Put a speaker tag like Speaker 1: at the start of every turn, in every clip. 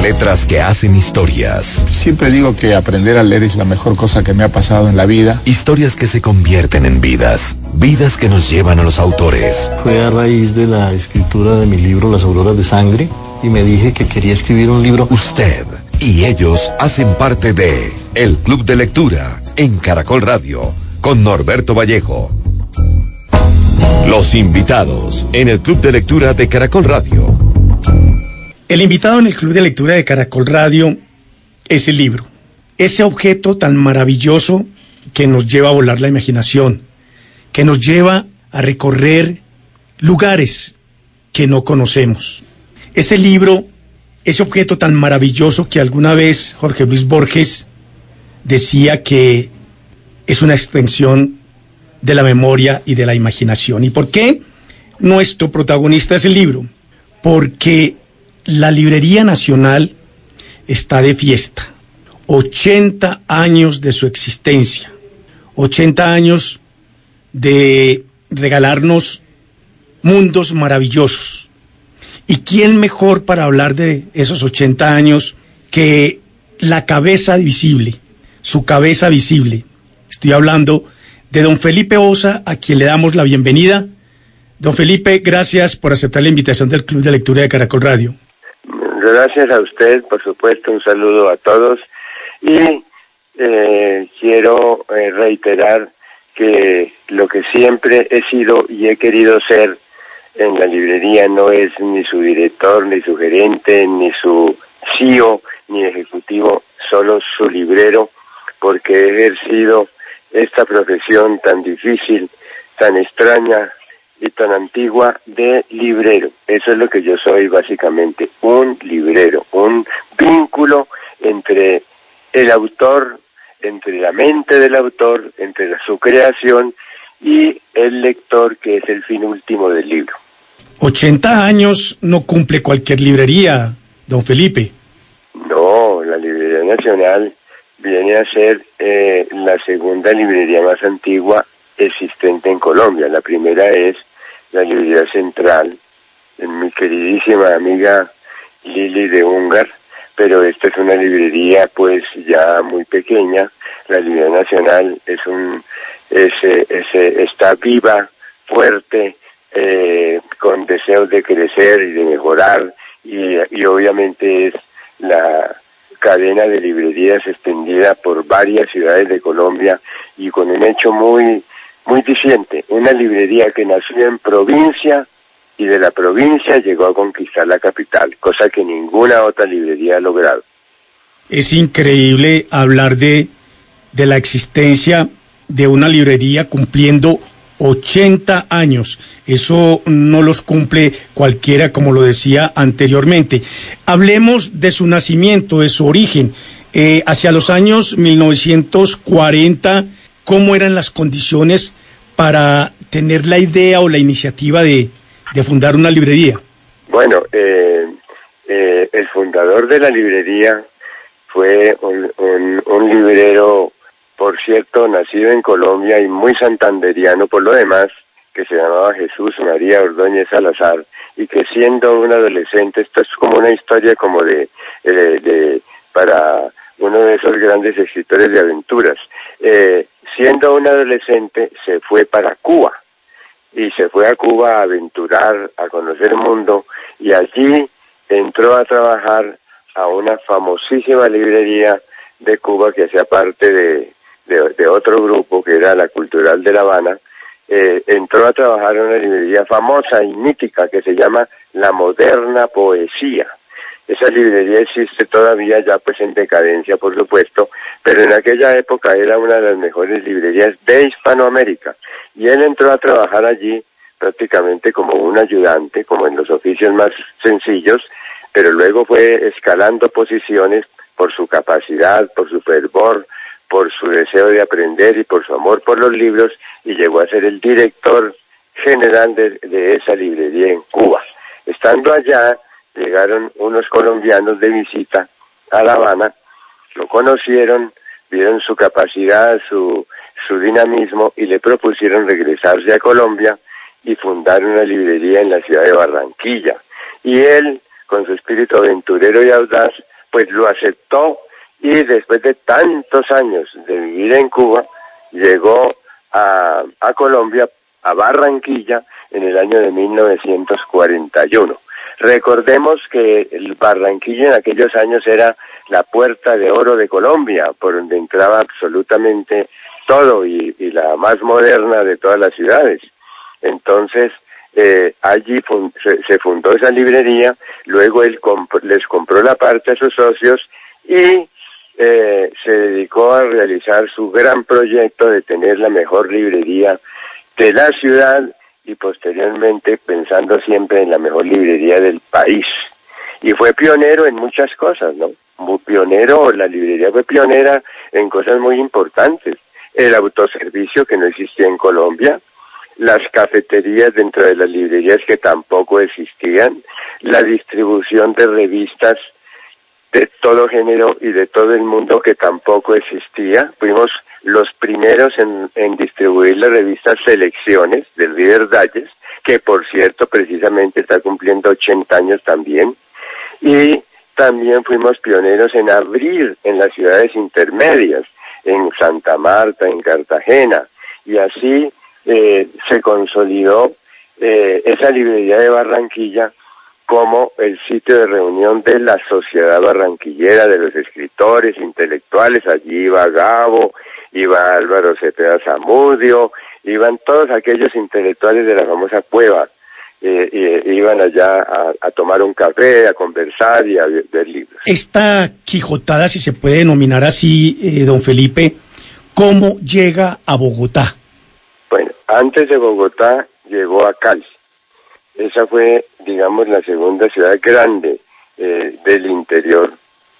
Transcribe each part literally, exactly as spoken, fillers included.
Speaker 1: Letras que hacen historias.
Speaker 2: Siempre digo que aprender a leer es la mejor cosa que me ha pasado en la vida.
Speaker 1: Historias que se convierten en vidas. Vidas que nos llevan a los autores.
Speaker 3: Fue a raíz de la escritura de mi libro Las Auroras de Sangre y me dije que quería escribir un libro.
Speaker 1: Usted y ellos hacen parte de El Club de Lectura en Caracol Radio con Norberto Vallejo. Los invitados en el Club de Lectura de Caracol Radio.
Speaker 4: El invitado en el Club de Lectura de Caracol Radio es el libro. Ese objeto tan maravilloso que nos lleva a volar la imaginación, que nos lleva a recorrer lugares que no conocemos. Ese libro, ese objeto tan maravilloso que alguna vez Jorge Luis Borges decía que es una extensión de la memoria y de la imaginación. ¿Y por qué nuestro protagonista es el libro? Porque la Librería Nacional está de fiesta. ochenta años de su existencia. ochenta años de regalarnos mundos maravillosos. ¿Y quién mejor para hablar de esos ochenta años que la cabeza visible, su cabeza visible? Estoy hablando de don Felipe Osa, a quien le damos la bienvenida. Don Felipe, gracias por aceptar la invitación del Club de Lectura de Caracol Radio.
Speaker 5: Gracias a usted, por supuesto, un saludo a todos. Y eh, quiero eh, reiterar que lo que siempre he sido y he querido ser en la librería no es ni su director, ni su gerente, ni su C E O, ni ejecutivo, solo su librero, porque he ejercido esta profesión tan difícil, tan extraña y tan antigua de librero. Eso es lo que yo soy básicamente, un librero, un vínculo entre el autor, entre la mente del autor, entre su creación y el lector, que es el fin último del libro.
Speaker 4: ochenta años no cumple cualquier librería, don Felipe.
Speaker 5: No, la Librería Nacional viene a ser eh, la segunda librería más antigua existente en Colombia. La primera es la Librería Central, mi queridísima amiga Lili de Ungar, pero esta es una librería pues ya muy pequeña. La Librería Nacional es un es, es, está viva, fuerte, eh, con deseos de crecer y de mejorar, y, y obviamente es la cadena de librerías extendida por varias ciudades de Colombia y con un hecho muy muy diciente, una librería que nació en provincia y de la provincia llegó a conquistar la capital, cosa que ninguna otra librería ha logrado.
Speaker 4: Es increíble hablar de, de la existencia de una librería cumpliendo ochenta años. Eso no los cumple cualquiera, como lo decía anteriormente. Hablemos de su nacimiento, de su origen. Eh, hacia los años mil novecientos cuarenta, ¿cómo eran las condiciones para tener la idea o la iniciativa de, de fundar una librería?
Speaker 5: Bueno, eh, eh, el fundador de la librería fue un, un, un librero, por cierto, nacido en Colombia y muy santanderiano por lo demás, que se llamaba Jesús María Ordóñez Salazar, y que siendo un adolescente, esto es como una historia como de, de, de para uno de esos grandes escritores de aventuras, eh, siendo un adolescente se fue para Cuba, y se fue a Cuba a aventurar, a conocer el mundo, y allí entró a trabajar a una famosísima librería de Cuba que hacía parte de, de, de otro grupo que era la Cultural de La Habana. Eh, entró a trabajar en una librería famosa y mítica que se llama La Moderna Poesía. Esa librería existe todavía, ya pues en decadencia por supuesto, pero en aquella época era una de las mejores librerías de Hispanoamérica, y él entró a trabajar allí prácticamente como un ayudante, como en los oficios más sencillos, pero luego fue escalando posiciones por su capacidad, por su fervor, por su deseo de aprender y por su amor por los libros, y llegó a ser el director general de, de esa librería en Cuba. Estando allá, llegaron unos colombianos de visita a La Habana, lo conocieron, vieron su capacidad, su, su dinamismo, y le propusieron regresarse a Colombia y fundar una librería en la ciudad de Barranquilla. Y él, con su espíritu aventurero y audaz, pues lo aceptó y después de tantos años de vivir en Cuba, llegó a, a Colombia, a Barranquilla, en el año de mil novecientos cuarenta y uno. Recordemos que el Barranquilla en aquellos años era la puerta de oro de Colombia, por donde entraba absolutamente todo y, y la más moderna de todas las ciudades. Entonces, eh, allí fun- se, se fundó esa librería, luego él comp- les compró la parte a sus socios y eh, se dedicó a realizar su gran proyecto de tener la mejor librería de la ciudad y posteriormente pensando siempre en la mejor librería del país. Y fue pionero en muchas cosas, ¿no? Muy pionero, la librería fue pionera en cosas muy importantes. El autoservicio que no existía en Colombia, las cafeterías dentro de las librerías que tampoco existían, la distribución de revistas de todo género y de todo el mundo que tampoco existía. Fuimos los primeros en, en distribuir la revista Selecciones del Reader Digest, que por cierto precisamente está cumpliendo ochenta años también, y también fuimos pioneros en abrir en las ciudades intermedias, en Santa Marta, en Cartagena, y así eh, se consolidó eh, esa librería de Barranquilla como el sitio de reunión de la sociedad barranquillera, de los escritores, intelectuales. Allí iba Gabo, iba Álvaro Cepeda Zamudio, iban todos aquellos intelectuales de la famosa cueva, eh, eh, iban allá a, a tomar un café, a conversar y a ver libros.
Speaker 4: Esta Quijotada, si se puede denominar así, eh, don Felipe, ¿cómo llega a Bogotá?
Speaker 5: Bueno, antes de Bogotá llegó a Cali. Esa fue, digamos, la segunda ciudad grande eh, del interior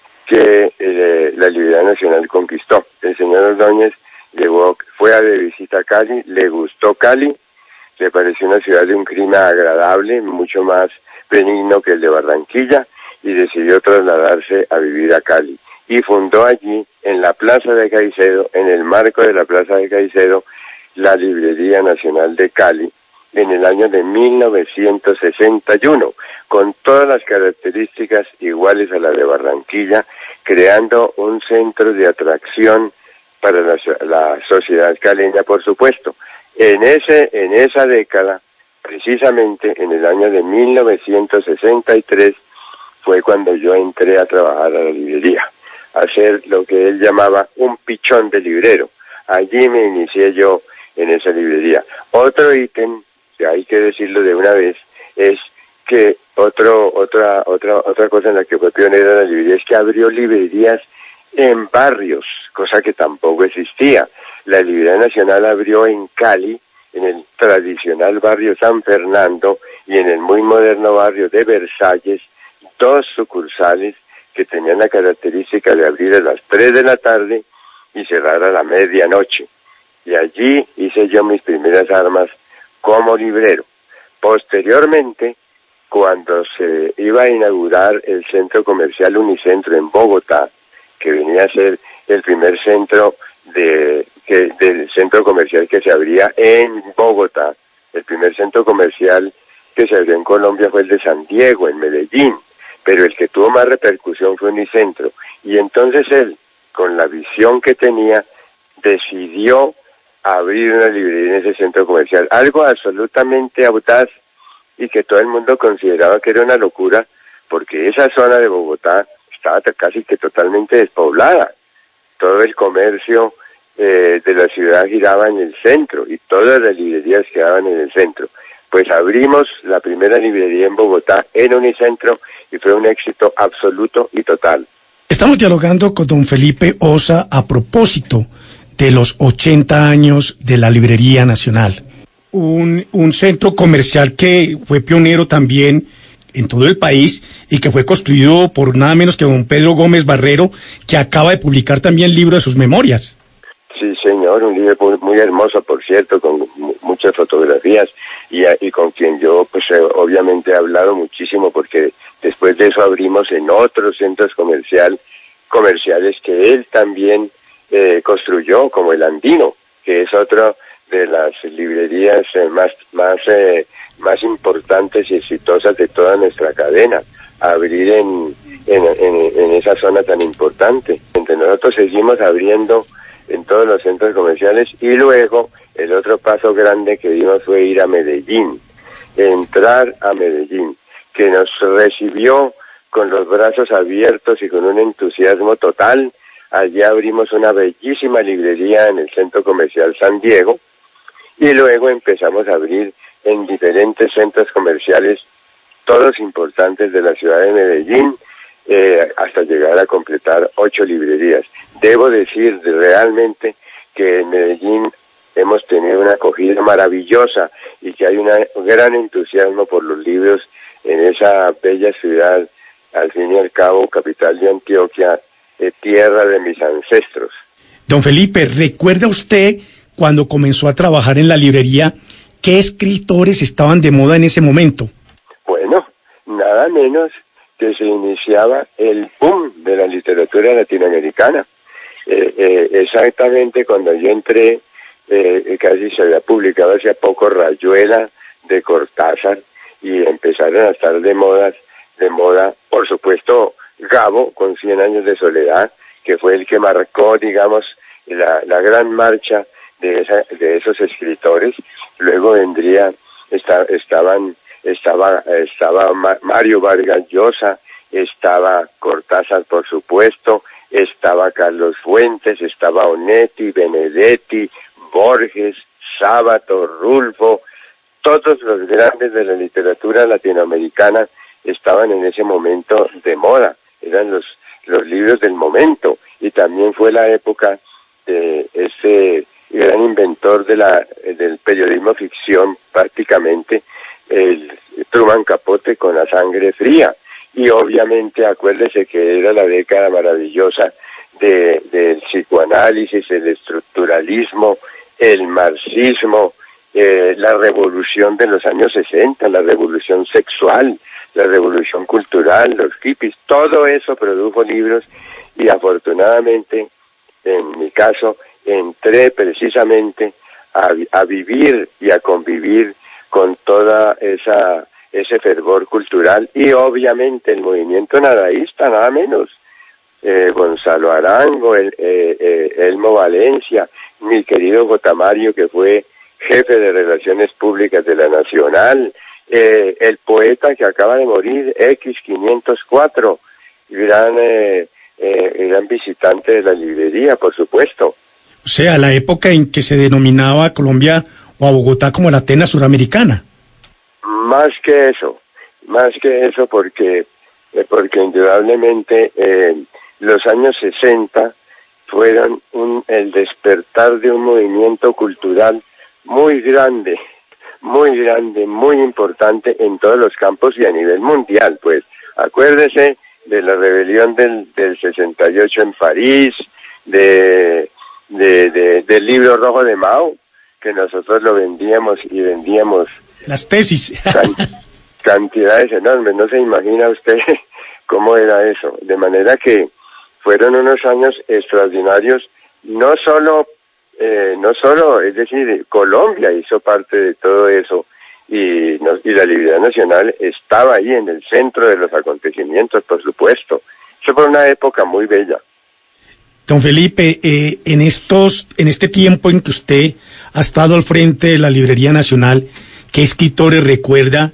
Speaker 5: que eh, la Librería Nacional conquistó. El señor Ordóñez llegó, fue a de visita a Cali, le gustó Cali, le pareció una ciudad de un clima agradable, mucho más benigno que el de Barranquilla, y decidió trasladarse a vivir a Cali. Y fundó allí, en la Plaza de Caicedo, en el marco de la Plaza de Caicedo, la Librería Nacional de Cali, en el año de mil novecientos sesenta y uno, con todas las características iguales a la de Barranquilla, creando un centro de atracción para la, la sociedad caleña, por supuesto. En ese, en esa década, precisamente en el año de mil novecientos sesenta y tres, fue cuando yo entré a trabajar a la librería, a hacer lo que él llamaba un pichón de librero. Allí me inicié yo en esa librería. Otro ítem, que hay que decirlo de una vez, es que otro, otra, otra, otra cosa en la que fue pionera la librería es que abrió librerías en barrios, cosa que tampoco existía. La Librería Nacional abrió en Cali, en el tradicional barrio San Fernando y en el muy moderno barrio de Versalles, dos sucursales que tenían la característica de abrir a las tres de la tarde y cerrar a la medianoche. Y allí hice yo mis primeras armas como librero. Posteriormente, cuando se iba a inaugurar el centro comercial Unicentro en Bogotá, que venía a ser el primer centro de que, del centro comercial que se abría en Bogotá, el primer centro comercial que se abrió en Colombia fue el de San Diego, en Medellín, pero el que tuvo más repercusión fue Unicentro. Y entonces él, con la visión que tenía, decidió abrir una librería en ese centro comercial, algo absolutamente audaz y que todo el mundo consideraba que era una locura, porque esa zona de Bogotá estaba casi que totalmente despoblada. Todo el comercio eh, de la ciudad giraba en el centro y todas las librerías quedaban en el centro. Pues abrimos la primera librería en Bogotá, en Unicentro, y fue un éxito absoluto y total.
Speaker 4: Estamos dialogando con don Felipe Osa a propósito de los ochenta años de la Librería Nacional. Un, un centro comercial que fue pionero también en todo el país y que fue construido por nada menos que don Pedro Gómez Barrero, que acaba de publicar también libro de sus memorias.
Speaker 5: Sí, señor, un libro muy, muy hermoso, por cierto, con m- muchas fotografías y, y con quien yo, pues, eh, obviamente he hablado muchísimo, porque después de eso abrimos en otros centros comercial, comerciales que él también eh, construyó, como el Andino, que es otra de las librerías eh, más más eh, más importantes y exitosas de toda nuestra cadena. Abrir en en, en, en esa zona tan importante. Entre nosotros seguimos abriendo en todos los centros comerciales y luego el otro paso grande que dimos fue ir a Medellín, entrar a Medellín, que nos recibió con los brazos abiertos y con un entusiasmo total. Allí abrimos una bellísima librería en el centro comercial San Diego y luego empezamos a abrir en diferentes centros comerciales, todos importantes de la ciudad de Medellín, eh, hasta llegar a completar ocho librerías. Debo decir realmente que en Medellín hemos tenido una acogida maravillosa y que hay un gran entusiasmo por los libros en esa bella ciudad, al fin y al cabo, capital de Antioquia, eh, tierra de mis ancestros.
Speaker 4: Don Felipe, ¿recuerda usted cuando comenzó a trabajar en la librería qué escritores estaban de moda en ese momento?
Speaker 5: Bueno, nada menos que se iniciaba el boom de la literatura latinoamericana. Eh, eh, exactamente cuando yo entré, eh, casi se había publicado hace poco Rayuela de Cortázar y empezaron a estar de moda, de moda, por supuesto, Gabo con Cien años de soledad, que fue el que marcó, digamos, la, la gran marcha de esa, de esos escritores. Luego vendría, esta, estaban, estaba, estaba Mario Vargas Llosa, estaba Cortázar, por supuesto, estaba Carlos Fuentes, estaba Onetti, Benedetti, Borges, Sábato, Rulfo. Todos los grandes de la literatura latinoamericana estaban en ese momento de moda, eran los, los libros del momento, y también fue la época de ese gran inventor de la, del periodismo ficción, prácticamente, el Truman Capote con La sangre fría. Y obviamente acuérdese que era la década maravillosa de, del psicoanálisis, el estructuralismo, el marxismo, eh, la revolución de los años sesenta, la revolución sexual, la revolución cultural, los hippies, todo eso produjo libros y afortunadamente, en mi caso, entré precisamente a, a vivir y a convivir con toda esa ese fervor cultural y obviamente el movimiento nadaísta, nada menos. Eh, Gonzalo Arango, el, eh, eh, Elmo Valencia, mi querido Gotamario, que fue jefe de Relaciones Públicas de la Nacional, eh, el poeta que acaba de morir, X quinientos cuatro, gran, eh, eh, gran visitante de la librería, por supuesto.
Speaker 4: O sea, la época en que se denominaba a Colombia o a Bogotá como la Atenas suramericana.
Speaker 5: Más que eso, más que eso porque, eh, porque indudablemente eh, los años sesenta fueron un, el despertar de un movimiento cultural muy grande, muy grande, muy importante en todos los campos y a nivel mundial. Pues acuérdese de la rebelión del, del sesenta y ocho en París, de, de, de, del libro rojo de Mao, que nosotros lo vendíamos y vendíamos
Speaker 4: las tesis.
Speaker 5: Can, cantidades enormes, no se imagina usted cómo era eso. De manera que fueron unos años extraordinarios, no solo, eh, no solo, es decir, Colombia hizo parte de todo eso y, no, y la Librería Nacional estaba ahí en el centro de los acontecimientos, por supuesto. Eso fue una época muy bella.
Speaker 4: Don Felipe, eh, en estos, en este tiempo en que usted ha estado al frente de la Librería Nacional, ¿qué escritores recuerda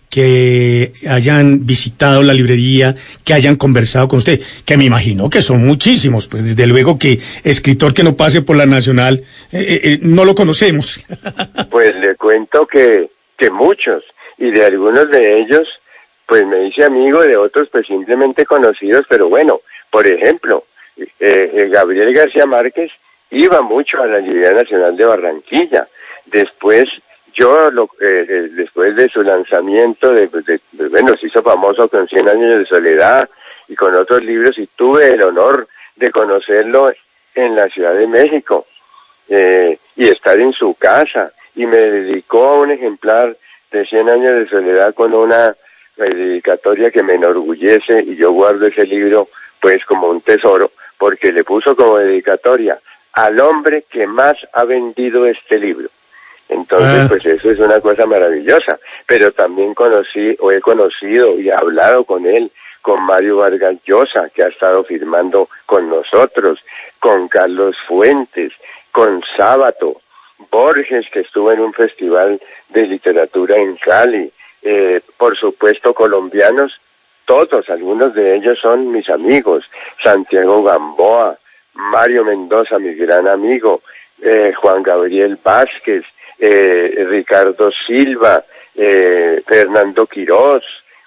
Speaker 4: que hayan visitado la librería, que hayan conversado con usted? Que me imagino que son muchísimos, pues desde luego que escritor que no pase por la Nacional, eh, eh, no lo conocemos.
Speaker 5: Pues le cuento que, que muchos, y de algunos de ellos, pues me hice amigo, de otros pues simplemente conocidos, pero bueno, por ejemplo, eh, eh, Gabriel García Márquez iba mucho a la Librería Nacional de Barranquilla. Después, yo, lo, eh, después de su lanzamiento, de, de, de, bueno, se hizo famoso con Cien años de soledad y con otros libros, y tuve el honor de conocerlo en la Ciudad de México eh, y estar en su casa, y me dedicó a un ejemplar de Cien años de soledad con una dedicatoria que me enorgullece, y yo guardo ese libro pues como un tesoro, porque le puso como dedicatoria: al hombre que más ha vendido este libro. Entonces, ah. pues eso es una cosa maravillosa. Pero también conocí, o he conocido y he hablado con él, con Mario Vargas Llosa, que ha estado firmando con nosotros, con Carlos Fuentes, con Sábato, Borges, que estuvo en un festival de literatura en Cali, eh, por supuesto colombianos, todos, algunos de ellos son mis amigos, Santiago Gamboa, Mario Mendoza, mi gran amigo, eh, Juan Gabriel Vázquez, eh, Ricardo Silva, eh, Fernando Quirós,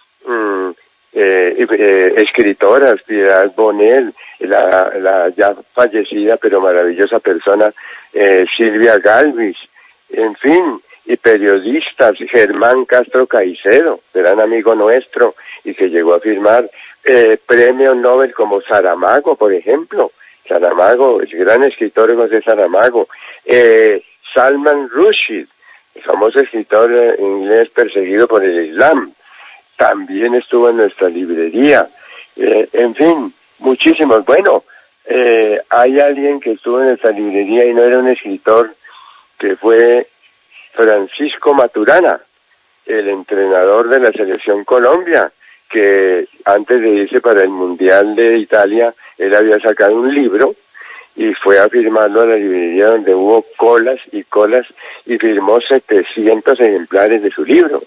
Speaker 5: mmm, eh, eh, escritoras, Piedad Bonel, la, la ya fallecida pero maravillosa persona eh, Silvia Galvis, en fin, y periodistas, Germán Castro Caicedo, gran amigo nuestro, y que llegó a firmar eh, premio Nobel como Saramago, por ejemplo, Saramago, el gran escritor José Saramago, eh, Salman Rushdie, el famoso escritor eh, inglés perseguido por el Islam, también estuvo en nuestra librería, eh, en fin, muchísimos. Bueno, eh, hay alguien que estuvo en nuestra librería y no era un escritor, que fue Francisco Maturana, el entrenador de la Selección Colombia, que antes de irse para el Mundial de Italia, él había sacado un libro y fue a firmarlo a la librería donde hubo colas y colas y firmó setecientos ejemplares de su libro.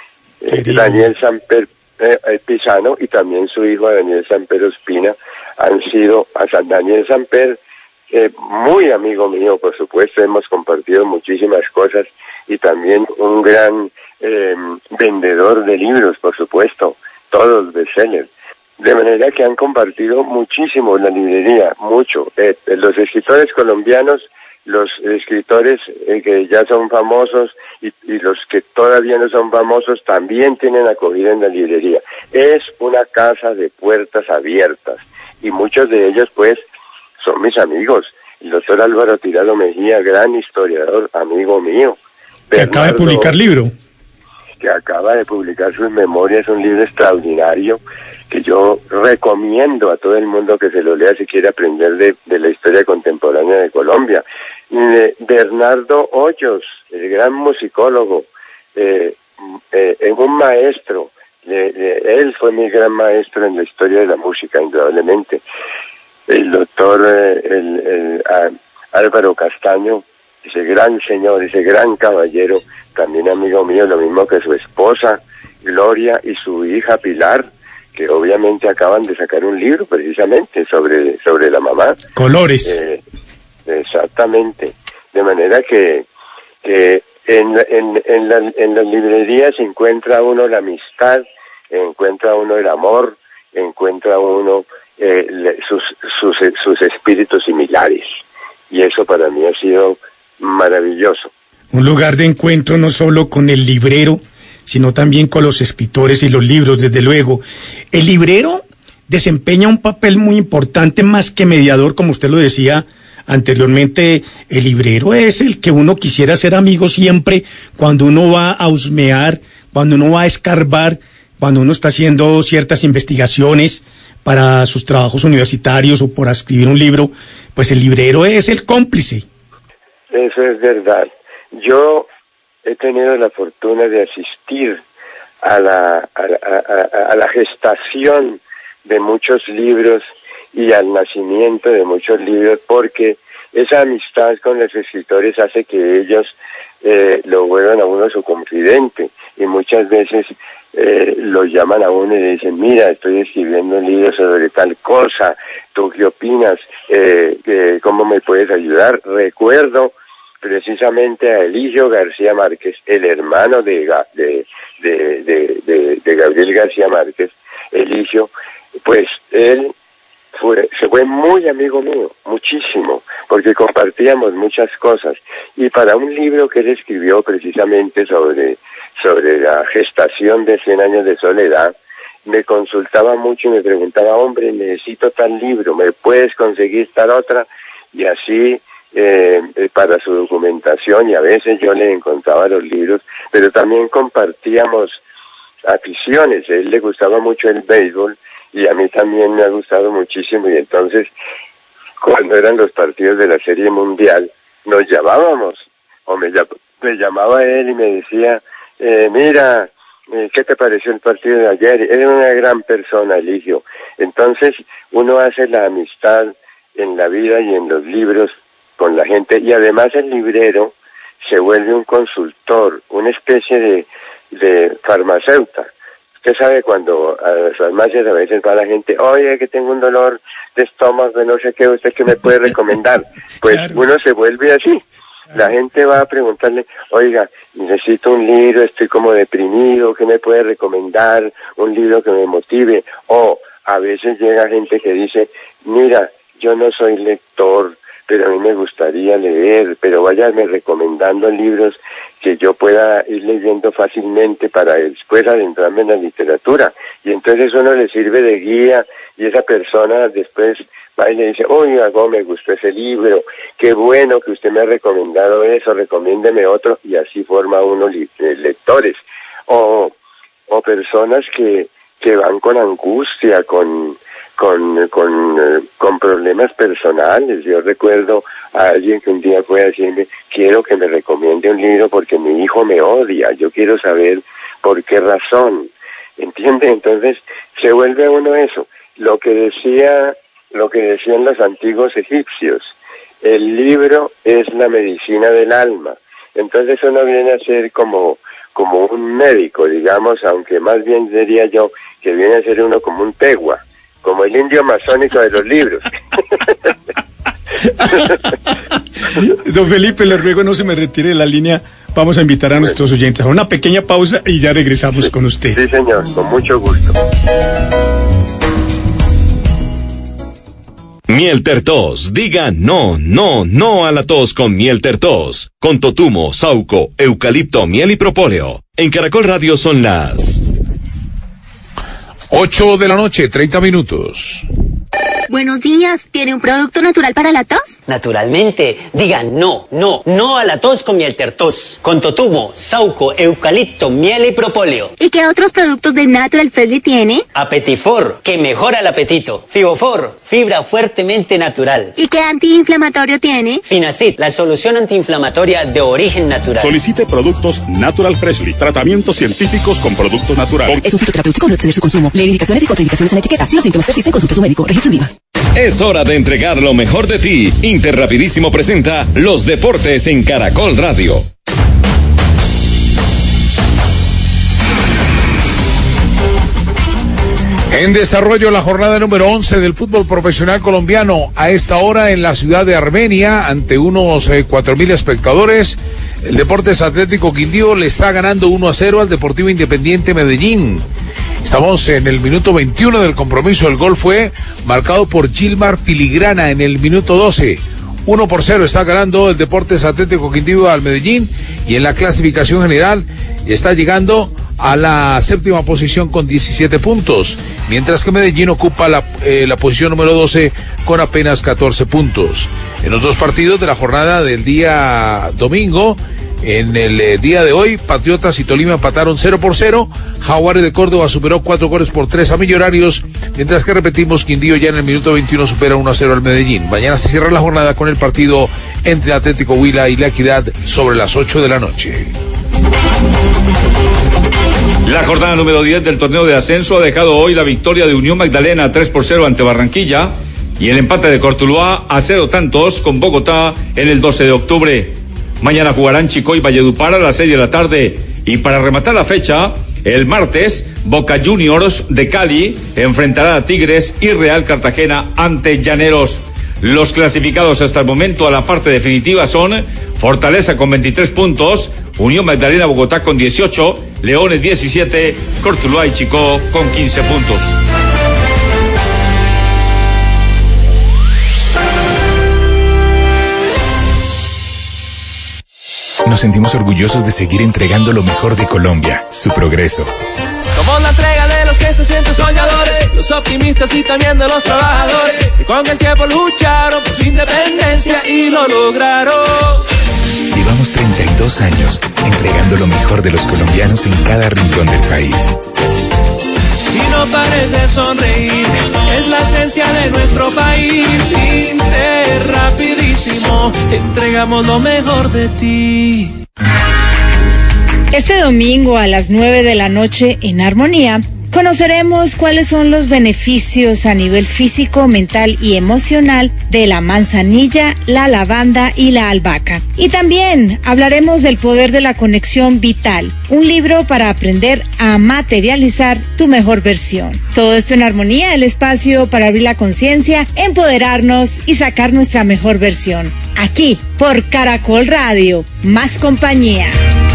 Speaker 5: Eh, Daniel Samper eh, Pisano y también su hijo Daniel Samper Ospina han sido, a San Daniel Samper, eh, muy amigo mío, por supuesto, hemos compartido muchísimas cosas y también un gran eh, vendedor de libros, por supuesto, todos bestsellers. De manera que han compartido muchísimo la librería, mucho. Eh, los escritores colombianos, los escritores eh, que ya son famosos y, y los que todavía no son famosos también tienen acogida en la librería. Es una casa de puertas abiertas y muchos de ellos pues son mis amigos. El doctor Álvaro Tirado Mejía, gran historiador, amigo mío.
Speaker 4: Que Bernardo, acaba de publicar libro.
Speaker 5: Que acaba de publicar sus memorias, un libro extraordinario que yo recomiendo a todo el mundo que se lo lea si quiere aprender de, de la historia contemporánea de Colombia. Eh, Bernardo Hoyos, el gran musicólogo, eh, eh, un maestro, eh, eh, él fue mi gran maestro en la historia de la música, indudablemente. El doctor eh, el, el, a, Álvaro Castaño, ese gran señor, ese gran caballero, también amigo mío, lo mismo que su esposa Gloria y su hija Pilar, que obviamente acaban de sacar un libro precisamente sobre sobre la mamá.
Speaker 4: Colores.
Speaker 5: Eh, exactamente. De manera que, que en, en, en, la, en las librerías encuentra uno la amistad, encuentra uno el amor, encuentra uno eh, le, sus, sus, sus espíritus similares. Y eso para mí ha sido maravilloso.
Speaker 4: Un lugar de encuentro no solo con el librero, sino también con los escritores y los libros, desde luego. El librero desempeña un papel muy importante más que mediador, como usted lo decía anteriormente. El librero es el que uno quisiera ser amigo siempre cuando uno va a husmear, cuando uno va a escarbar, cuando uno está haciendo ciertas investigaciones para sus trabajos universitarios o por escribir un libro, pues el librero es el cómplice.
Speaker 5: Eso es verdad. Yo he tenido la fortuna de asistir a la, a, a, a, a la gestación de muchos libros y al nacimiento de muchos libros, porque esa amistad con los escritores hace que ellos eh, lo vuelvan a uno su confidente y muchas veces eh, lo llaman a uno y le dicen, mira, estoy escribiendo un libro sobre tal cosa, ¿tú qué opinas? Eh, eh, ¿Cómo me puedes ayudar? Recuerdo precisamente a Eligio García Márquez, el hermano de, de, de, de, de, de Gabriel García Márquez. Eligio, pues él fue, se fue muy amigo mío, muchísimo, porque compartíamos muchas cosas. Y para un libro que él escribió precisamente sobre, sobre la gestación de Cien años de soledad, me consultaba mucho y me preguntaba, hombre, necesito tal libro, ¿me puedes conseguir tal otra? Y así, Eh, para su documentación, y a veces yo le encontraba los libros, pero también compartíamos aficiones. A él le gustaba mucho el béisbol y a mí también me ha gustado muchísimo, y entonces cuando eran los partidos de la Serie Mundial nos llamábamos, o me, me llamaba él y me decía, eh, mira, eh, ¿qué te pareció el partido de ayer? Eres una gran persona, Eligio. Entonces, uno hace la amistad en la vida y en los libros con la gente, y además el librero se vuelve un consultor, una especie de, de farmacéuta. Usted sabe cuando a las farmacias a veces va la gente, oye, que tengo un dolor de estómago, no sé qué, ¿usted qué me puede recomendar? Pues claro, uno se vuelve así. La gente va a preguntarle, oiga, necesito un libro, estoy como deprimido, ¿qué me puede recomendar? Un libro que me motive. O a veces llega gente que dice, mira, yo no soy lector, pero a mí me gustaría leer, pero váyame recomendando libros que yo pueda ir leyendo fácilmente para después adentrarme en la literatura. Y entonces uno le sirve de guía y esa persona después va y le dice, oiga, oh, me gustó ese libro, qué bueno que usted me ha recomendado eso, recomiéndeme otro, y así forma uno li- lectores. O, o personas que, que van con angustia, con... con con eh, con problemas personales. Yo recuerdo a alguien que un día fue a decirme, quiero que me recomiende un libro porque mi hijo me odia, yo quiero saber por qué razón, ¿entiende? Entonces se vuelve uno eso, lo que decía, lo que decían los antiguos egipcios, el libro es la medicina del alma. Entonces uno viene a ser como como un médico, digamos, aunque más bien diría yo que viene a ser uno como un tegua, como el indio masónico de los libros.
Speaker 4: Don Felipe, le ruego no se me retire de la línea. Vamos a invitar a nuestros oyentes a una pequeña pausa y ya regresamos con usted.
Speaker 5: Sí, señor, con mucho gusto.
Speaker 1: Miel Tertos, diga no, no, no a la tos con Miel Tertos. Con totumo, sauco, eucalipto, miel y propóleo. En Caracol Radio son las
Speaker 6: ocho de la noche, treinta minutos.
Speaker 7: Buenos días, ¿tiene un producto natural para la tos?
Speaker 8: Naturalmente, digan no, no, no a la tos con Miel Tertos. Con totumo, sauco, eucalipto, miel y propóleo.
Speaker 7: ¿Y qué otros productos de Natural Freshly tiene?
Speaker 8: Apetifor, que mejora el apetito. Fibofor, fibra fuertemente natural.
Speaker 7: ¿Y qué antiinflamatorio tiene?
Speaker 8: Finacid, la solución antiinflamatoria de origen natural.
Speaker 9: Solicite productos Natural Freshly, tratamientos científicos con productos naturales.
Speaker 10: Es un fitoterapéutico, no exceder su consumo. Lee indicaciones y contraindicaciones en la etiqueta. Si los síntomas persisten, consulte a su médico. Registro en Viva.
Speaker 1: Es hora de entregar lo mejor de ti. Interrapidísimo presenta los deportes en Caracol Radio.
Speaker 6: En desarrollo la jornada número once del fútbol profesional colombiano. A esta hora en la ciudad de Armenia, ante unos eh, cuatro mil espectadores, el Deportes Atlético Quindío le está ganando uno a cero al Deportivo Independiente Medellín. Estamos en el minuto veintiuno del compromiso. El gol fue marcado por Gilmar Filigrana en el minuto doce. uno por cero está ganando el Deportes Atlético Quindío al Medellín, y en la clasificación general está llegando a la séptima posición con diecisiete puntos, mientras que Medellín ocupa la, eh, la posición número doce con apenas catorce puntos. En los dos partidos de la jornada del día domingo, en el eh, día de hoy, Patriotas y Tolima empataron cero por cero, Jaguares de Córdoba superó cuatro goles por tres a Millonarios, mientras que repetimos, Quindío ya en el minuto veintiuno supera uno a cero al Medellín. Mañana se cierra la jornada con el partido entre Atlético Huila y La Equidad sobre las ocho de la noche.
Speaker 11: La jornada número diez del torneo de ascenso ha dejado hoy la victoria de Unión Magdalena tres por cero ante Barranquilla y el empate de Cortuluá a cero tantos con Bogotá en el doce de octubre. Mañana jugarán Chicó y Valledupar a las seis de la tarde, y para rematar la fecha, el martes, Boca Juniors de Cali enfrentará a Tigres y Real Cartagena ante Llaneros. Los clasificados hasta el momento a la parte definitiva son Fortaleza con veintitrés puntos, Unión Magdalena Bogotá con dieciocho, Leones diecisiete, Cortuluá y Chicó con quince puntos.
Speaker 12: Nos sentimos orgullosos de seguir entregando lo mejor de Colombia, su progreso.
Speaker 13: Somos la entrega de los que se sienten soñadores, los optimistas y también de los trabajadores, que con el tiempo lucharon por su independencia y lo lograron.
Speaker 12: Llevamos treinta y dos años entregando lo mejor de los colombianos en cada rincón del país.
Speaker 13: Y no pares de sonreír, es la esencia de nuestro país. Inter, rapidísimo, entregamos lo mejor de ti.
Speaker 14: Este domingo a las nueve de la noche en Armonía conoceremos cuáles son los beneficios a nivel físico, mental y emocional de la manzanilla, la lavanda y la albahaca. Y también hablaremos del poder de la conexión vital, un libro para aprender a materializar tu mejor versión. Todo esto en Armonía, el espacio para abrir la conciencia, empoderarnos y sacar nuestra mejor versión. Aquí, por Caracol Radio, más compañía.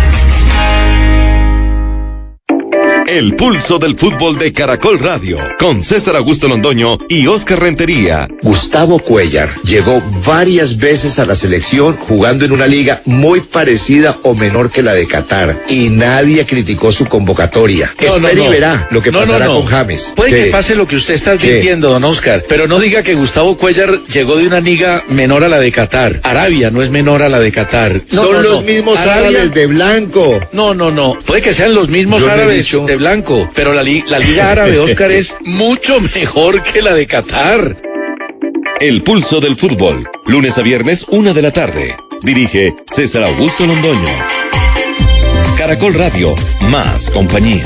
Speaker 1: El pulso del fútbol de Caracol Radio, con César Augusto Londoño y Oscar Rentería.
Speaker 15: Gustavo Cuéllar llegó varias veces a la selección jugando en una liga muy parecida o menor que la de Qatar, y nadie criticó su convocatoria.
Speaker 16: No,
Speaker 15: Espera
Speaker 16: no,
Speaker 15: y
Speaker 16: no.
Speaker 15: verá lo que
Speaker 16: No,
Speaker 15: pasará
Speaker 16: no, no.
Speaker 15: con James.
Speaker 16: Puede
Speaker 15: ¿Qué?
Speaker 16: que pase lo que usted está
Speaker 15: ¿Qué?
Speaker 16: diciendo, don Oscar, pero no diga que Gustavo Cuéllar llegó de una liga menor a la de Qatar. Arabia no es menor a la de Qatar. No,
Speaker 15: Son
Speaker 16: no,
Speaker 15: los
Speaker 16: no.
Speaker 15: mismos
Speaker 16: Arabia-
Speaker 15: árabes de blanco.
Speaker 16: No, no, no. Puede que sean los mismos
Speaker 15: Yo no he
Speaker 16: árabes
Speaker 15: dicho-
Speaker 16: de blanco, pero la, li- la liga árabe, Oscar, es mucho mejor que la de Qatar.
Speaker 1: El pulso del fútbol, lunes a viernes, una de la tarde. Dirige César Augusto Londoño. Caracol Radio, más compañía.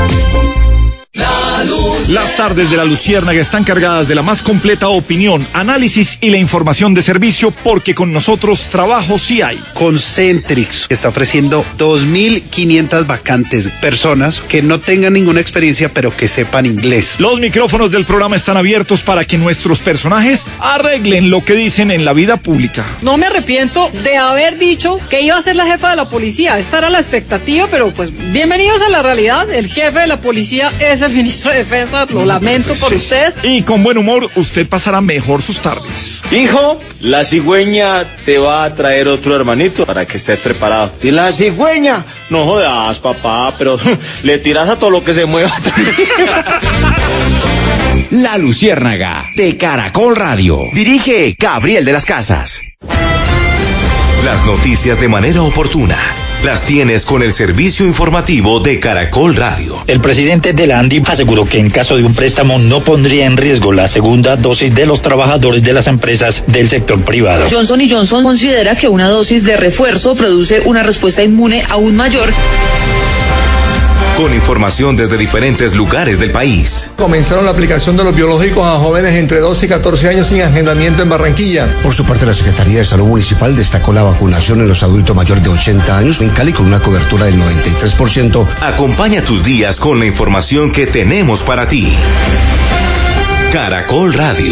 Speaker 17: Las tardes de la Luciérnaga están cargadas de la más completa opinión, análisis y la información de servicio, porque con nosotros trabajo sí hay.
Speaker 18: Concentrix está ofreciendo dos mil quinientas vacantes, personas que no tengan ninguna experiencia pero que sepan inglés.
Speaker 17: Los micrófonos del programa están abiertos para que nuestros personajes arreglen lo que dicen en la vida pública.
Speaker 19: No me arrepiento de haber dicho que iba a ser la jefa de la policía. Esta era la expectativa, pero pues bienvenidos a la realidad. El jefe de la policía es el ministro de Defensa. Lo lamento por
Speaker 17: Sí.
Speaker 19: ustedes.
Speaker 17: Y con buen humor, usted pasará mejor sus tardes.
Speaker 20: Hijo, la cigüeña te va a traer otro hermanito para que estés preparado. ¿Y la cigüeña? No jodas, papá, pero le tiras a todo lo que se mueva.
Speaker 21: La Luciérnaga, de Caracol Radio. Dirige Gabriel de las Casas.
Speaker 1: Las noticias de manera oportuna las tienes con el servicio informativo de Caracol Radio.
Speaker 22: El presidente de la ANDI aseguró que en caso de un préstamo no pondría en riesgo la segunda dosis de los trabajadores de las empresas del sector privado.
Speaker 23: Johnson y Johnson considera que una dosis de refuerzo produce una respuesta inmune aún mayor.
Speaker 1: Con información desde diferentes lugares del país.
Speaker 24: Comenzaron la aplicación de los biológicos a jóvenes entre doce y catorce años sin agendamiento en Barranquilla.
Speaker 25: Por su parte, la Secretaría de Salud Municipal destacó la vacunación en los adultos mayores de ochenta años en Cali con una cobertura del noventa y tres por ciento.
Speaker 1: Acompaña tus días con la información que tenemos para ti. Caracol Radio.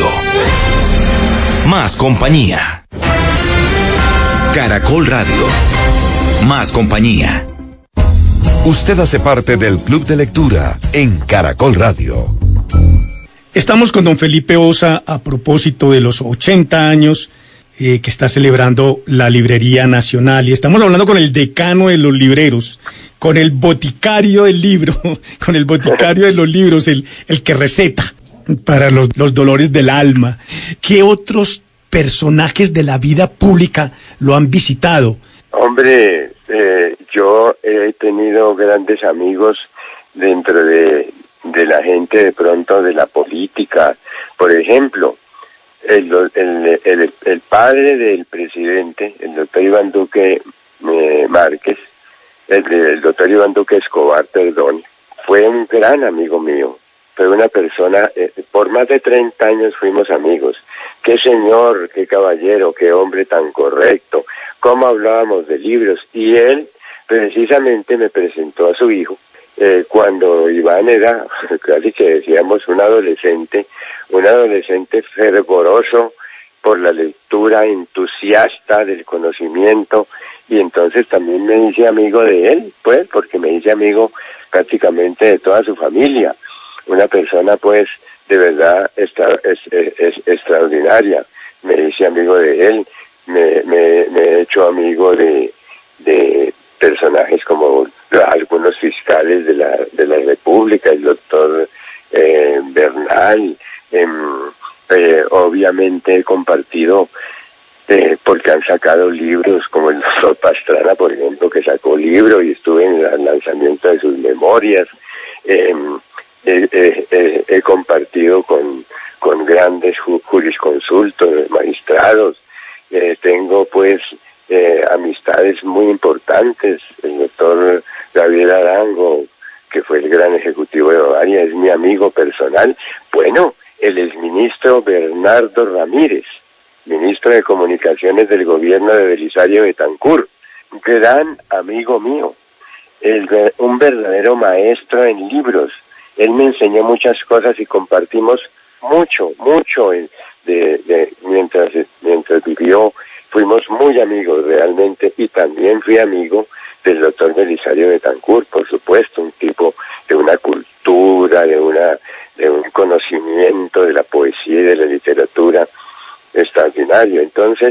Speaker 1: Más compañía. Caracol Radio. Más compañía. Usted hace parte del Club de Lectura en Caracol Radio.
Speaker 4: Estamos con don Felipe Osa a propósito de los ochenta años eh, que está celebrando la Librería Nacional, y estamos hablando con el decano de los libreros, con el boticario del libro, con el boticario de los libros, el, el que receta para los, los dolores del alma. ¿Qué otros personajes de la vida pública lo han visitado?
Speaker 5: Hombre, eh, yo he tenido grandes amigos dentro de, de la gente, de pronto de la política. Por ejemplo, el, el, el, el padre del presidente, el doctor Iván Duque eh, Márquez, el, el doctor Iván Duque Escobar, perdón, fue un gran amigo mío. Fue una persona, eh, por más de treinta años fuimos amigos. Qué señor, qué caballero, qué hombre tan correcto. Cómo hablábamos de libros. Y él precisamente me presentó a su hijo eh, cuando Iván era casi que decíamos un adolescente, un adolescente fervoroso por la lectura, entusiasta del conocimiento, y entonces también me hice amigo de él, pues, porque me hice amigo prácticamente de toda su familia. Una persona, pues, de verdad extra, es, es, es extraordinaria. Me hice amigo de él, me, me, me he hecho amigo de, de personajes como algunos fiscales de la de la República, el doctor eh, Bernal. Eh, eh, obviamente he compartido, eh, porque han sacado libros, como el doctor Pastrana, por ejemplo, que sacó libro y estuve en el lanzamiento de sus memorias. Eh, eh, eh, eh, he compartido con, con grandes ju jurisconsultos, magistrados. Eh, tengo pues eh, amistades muy importantes, el doctor Gabriel Arango, que fue el gran ejecutivo de Bavaria, es mi amigo personal. Bueno, el exministro Bernardo Ramírez, ministro de Comunicaciones del gobierno de Belisario Betancur, gran amigo mío, el, un verdadero maestro en libros. Él me enseñó muchas cosas y compartimos mucho, mucho de, de, mientras, mientras vivió. Fuimos muy amigos realmente, y también fui amigo del doctor Belisario Betancur, por supuesto, un tipo de una cultura, de una de un conocimiento de la poesía y de la literatura extraordinario. Entonces,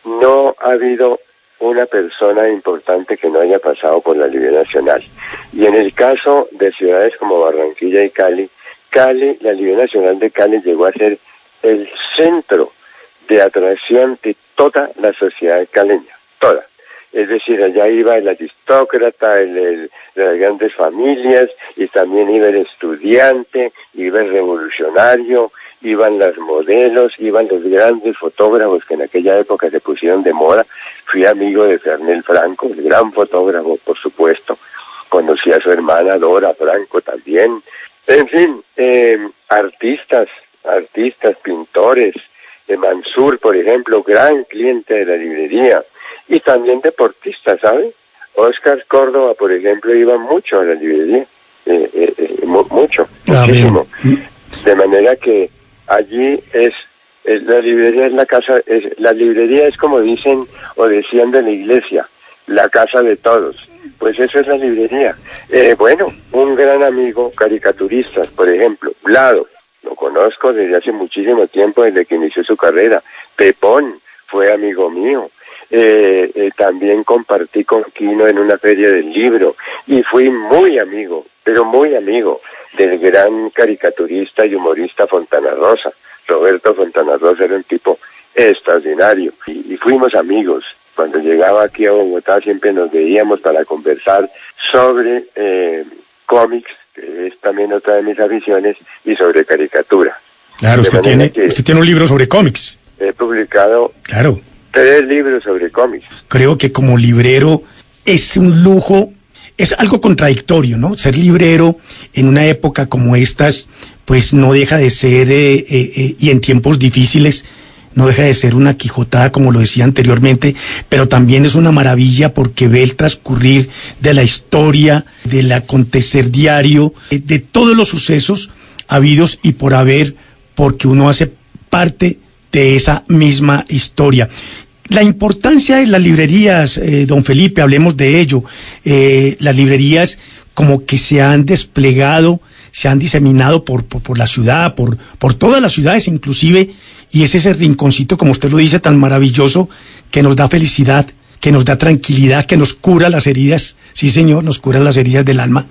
Speaker 5: no ha habido una persona importante que no haya pasado por la Librería Nacional. Y en el caso de ciudades como Barranquilla y Cali, Cali, la Librería Nacional de Cali llegó a ser el centro de atracción de toda la sociedad caleña, toda. Es decir, allá iba el aristócrata, el, el, las grandes familias, y también iba el estudiante, iba el revolucionario, iban las modelos, iban los grandes fotógrafos que en aquella época se pusieron de moda. Fui amigo de Fernel Franco, el gran fotógrafo, por supuesto. Conocí a su hermana Dora Franco también. En fin, eh, artistas, artistas, pintores, de Mansur, por ejemplo, gran cliente de la librería, y también deportistas, ¿sabe? Oscar Córdoba, por ejemplo, iba mucho a la librería, eh, eh, eh, mucho, ah, muchísimo. Bien. De manera que allí es, es la librería es la casa, es, la librería es como dicen o decían de la iglesia, la casa de todos. Pues eso es la librería. Eh, bueno, un gran amigo, caricaturistas, por ejemplo, Vlado, lo conozco desde hace muchísimo tiempo, desde que inició su carrera. Pepón fue amigo mío. Eh, eh, también compartí con Quino en una feria del libro, y fui muy amigo, pero muy amigo, del gran caricaturista y humorista Fontana Rosa. Roberto Fontana Rosa era un tipo extraordinario, y, y fuimos amigos. Cuando llegaba aquí a Bogotá siempre nos veíamos para conversar sobre eh, cómics, que es también otra de mis aficiones, y sobre caricatura.
Speaker 4: Claro, usted tiene, usted tiene un libro sobre cómics.
Speaker 5: He publicado
Speaker 4: claro.
Speaker 5: tres libros sobre cómics.
Speaker 4: Creo que como librero es un lujo, es algo contradictorio, ¿no? Ser librero en una época como estas, pues no deja de ser, eh, eh, eh, y en tiempos difíciles, no deja de ser una quijotada, como lo decía anteriormente, pero también es una maravilla porque ve el transcurrir de la historia, del acontecer diario, de todos los sucesos habidos y por haber, porque uno hace parte de esa misma historia. La importancia de las librerías, eh, don Felipe, hablemos de ello. Eh, las librerías como que se han desplegado, se han diseminado por, por, por la ciudad, por, por todas las ciudades inclusive, y es ese rinconcito, como usted lo dice, tan maravilloso, que nos da felicidad, que nos da tranquilidad, que nos cura las heridas. Sí, señor, nos cura las heridas del alma.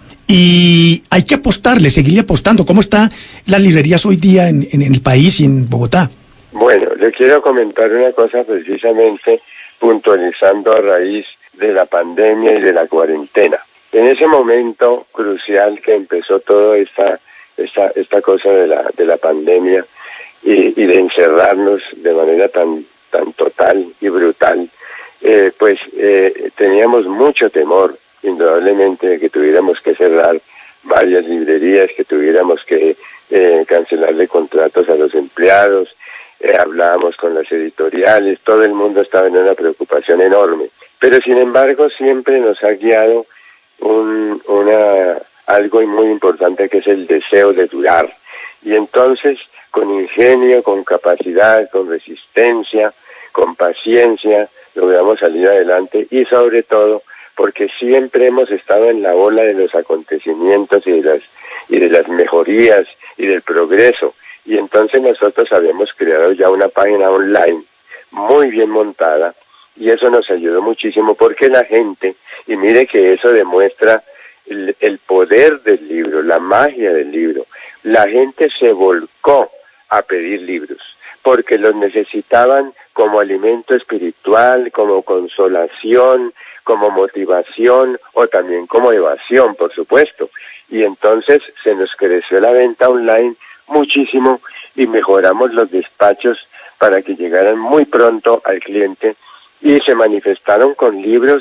Speaker 4: Y hay que apostarle, seguirle apostando. ¿Cómo están las librerías hoy día en, en, en el país y en Bogotá?
Speaker 5: Bueno, le quiero comentar una cosa precisamente puntualizando a raíz de la pandemia y de la cuarentena. En ese momento crucial que empezó toda esta, esta, esta cosa de la, de la pandemia y, y de encerrarnos de manera tan, tan total y brutal, eh, pues eh, teníamos mucho temor, indudablemente, de que tuviéramos que cerrar varias librerías, que tuviéramos que eh, cancelarle contratos a los empleados. Eh, hablábamos con las editoriales, todo el mundo estaba en una preocupación enorme, pero sin embargo siempre nos ha guiado un, una, algo muy importante, que es el deseo de durar, y entonces con ingenio, con capacidad, con resistencia, con paciencia, logramos salir adelante, y sobre todo porque siempre hemos estado en la ola de los acontecimientos y de las, y de las mejorías y del progreso. Y entonces nosotros habíamos creado ya una página online muy bien montada, y eso nos ayudó muchísimo porque la gente, y mire que eso demuestra el, el poder del libro, la magia del libro, la gente se volcó a pedir libros porque los necesitaban como alimento espiritual, como consolación, como motivación, o también como evasión, por supuesto. Y entonces se nos creció la venta online muchísimo y mejoramos los despachos para que llegaran muy pronto al cliente, y se manifestaron con libros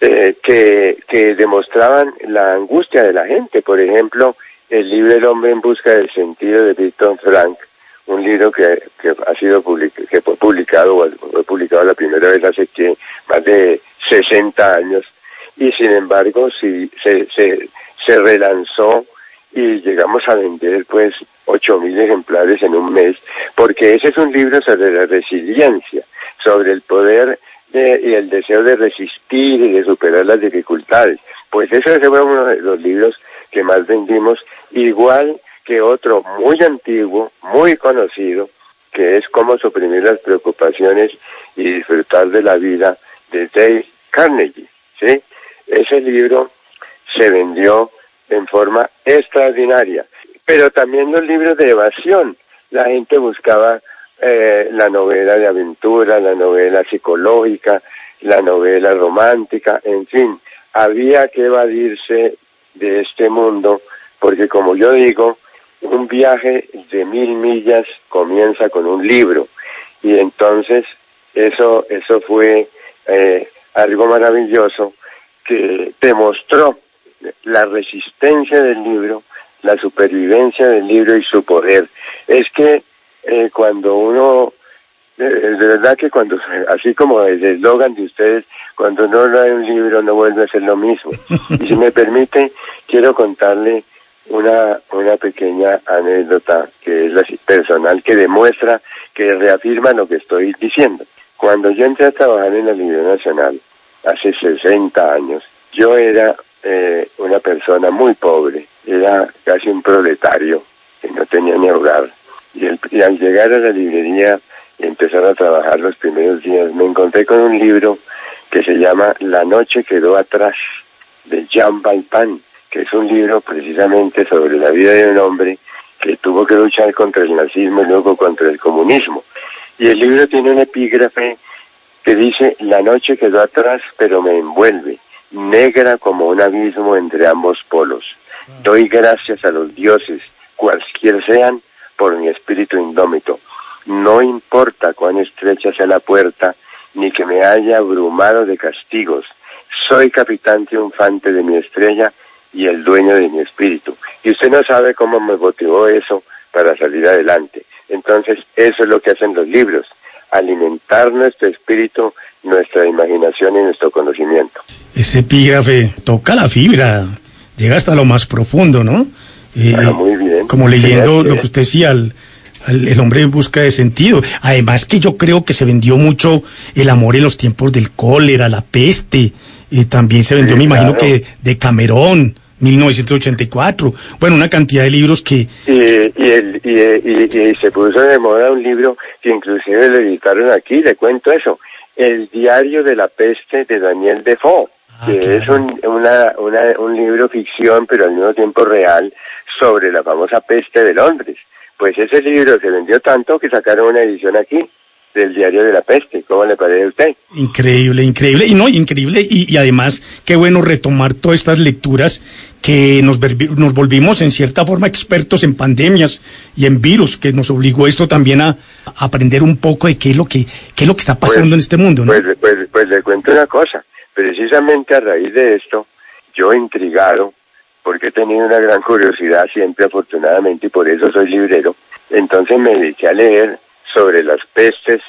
Speaker 5: eh, que, que demostraban la angustia de la gente. Por ejemplo, el libro El hombre en busca del sentido de Viktor Frank, un libro que, que ha sido public, que fue publicado, o fue publicado la primera vez hace que más de sesenta años, y sin embargo sí, se, se, se relanzó y llegamos a vender pues ocho mil ejemplares en un mes, porque ese es un libro sobre la resiliencia, sobre el poder de, y el deseo de resistir y de superar las dificultades. Pues ese fue uno de los libros que más vendimos, igual que otro muy antiguo, muy conocido, que es Cómo suprimir las preocupaciones y disfrutar de la vida, de Dale Carnegie, ¿sí? Ese libro se vendió en forma extraordinaria, pero también los libros de evasión. La gente buscaba eh, la novela de aventura, la novela psicológica, la novela romántica, en fin, había que evadirse de este mundo, porque como yo digo, un viaje de mil millas comienza con un libro, y entonces eso eso fue eh, algo maravilloso que demostró la resistencia del libro, la supervivencia del libro y su poder. Es que eh, cuando uno, de, de verdad que cuando, así como el eslogan de ustedes, cuando uno lee un libro no vuelve a ser lo mismo. Y si me permite, quiero contarle una una pequeña anécdota que es la personal, que demuestra, que reafirma lo que estoy diciendo. Cuando yo entré a trabajar en la Librería Nacional hace sesenta años, yo era eh, una persona muy pobre, era casi un proletario que no tenía ni hogar, y, el, y al llegar a la librería y empezar a trabajar los primeros días me encontré con un libro que se llama La noche quedó atrás, de Jean Valjean, que es un libro precisamente sobre la vida de un hombre que tuvo que luchar contra el nazismo y luego contra el comunismo. Y el libro tiene un epígrafe que dice: la noche quedó atrás, pero me envuelve, negra como un abismo entre ambos polos. Doy gracias a los dioses, cualquier sean, por mi espíritu indómito. No importa cuán estrecha sea la puerta, ni que me haya abrumado de castigos. Soy capitán triunfante de mi estrella y el dueño de mi espíritu. Y usted no sabe cómo me motivó eso para salir adelante. Entonces, eso es lo que hacen los libros, alimentar nuestro espíritu, nuestra imaginación y nuestro conocimiento.
Speaker 4: Ese epígrafe toca la fibra, llega hasta lo más profundo, ¿no? Eh,
Speaker 5: ah, muy bien.
Speaker 4: Como leyendo lo que usted decía, el, el, el hombre en busca de sentido. Además que yo creo que se vendió mucho El amor en los tiempos del cólera, La peste, y también se vendió, sí, me imagino, claro, que de Camerón, mil novecientos ochenta y cuatro, bueno, una cantidad de libros que...
Speaker 5: Y, y, el, y, y, y se puso de moda un libro que inclusive lo editaron aquí, le cuento eso, El diario de la peste, de Daniel Defoe, ah, que claro, es un, una, una, un libro ficción, pero al mismo tiempo real, sobre la famosa peste de Londres. Pues ese libro se vendió tanto que sacaron una edición aquí, del diario de la peste. ¿Cómo le parece a usted?
Speaker 4: Increíble, increíble, y no, increíble, y, y además, qué bueno retomar todas estas lecturas que nos, nos volvimos en cierta forma expertos en pandemias y en virus, que nos obligó esto también a, a aprender un poco de qué es lo que, qué es lo que está pasando pues, en este mundo, ¿no?
Speaker 5: Pues, pues, pues le cuento una cosa, precisamente a raíz de esto, yo intrigado, porque he tenido una gran curiosidad siempre, afortunadamente, y por eso soy librero, entonces me dediqué a leer sobre las pestes,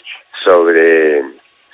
Speaker 5: sobre,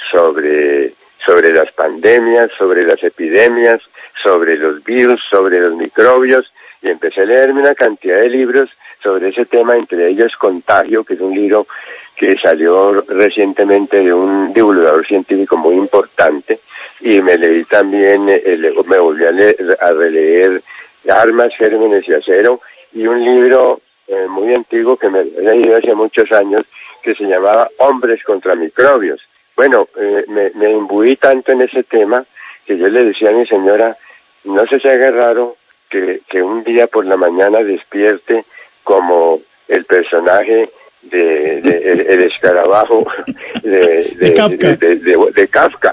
Speaker 5: sobre, sobre las pandemias, sobre las epidemias, sobre los virus, sobre los microbios, y empecé a leerme una cantidad de libros sobre ese tema, entre ellos Contagio, que es un libro que salió recientemente de un divulgador científico muy importante, y me leí también, eh, me volví a, leer, a releer Armas, Gérmenes y Acero, y un libro eh, muy antiguo que me he leído hace muchos años, que se llamaba Hombres contra Microbios. Bueno, eh, me, me imbuí tanto en ese tema que yo le decía a mi señora, no se se haga raro que, que un día por la mañana despierte como el personaje de, de el, el escarabajo de, de, de Kafka. De, de, de, de Kafka.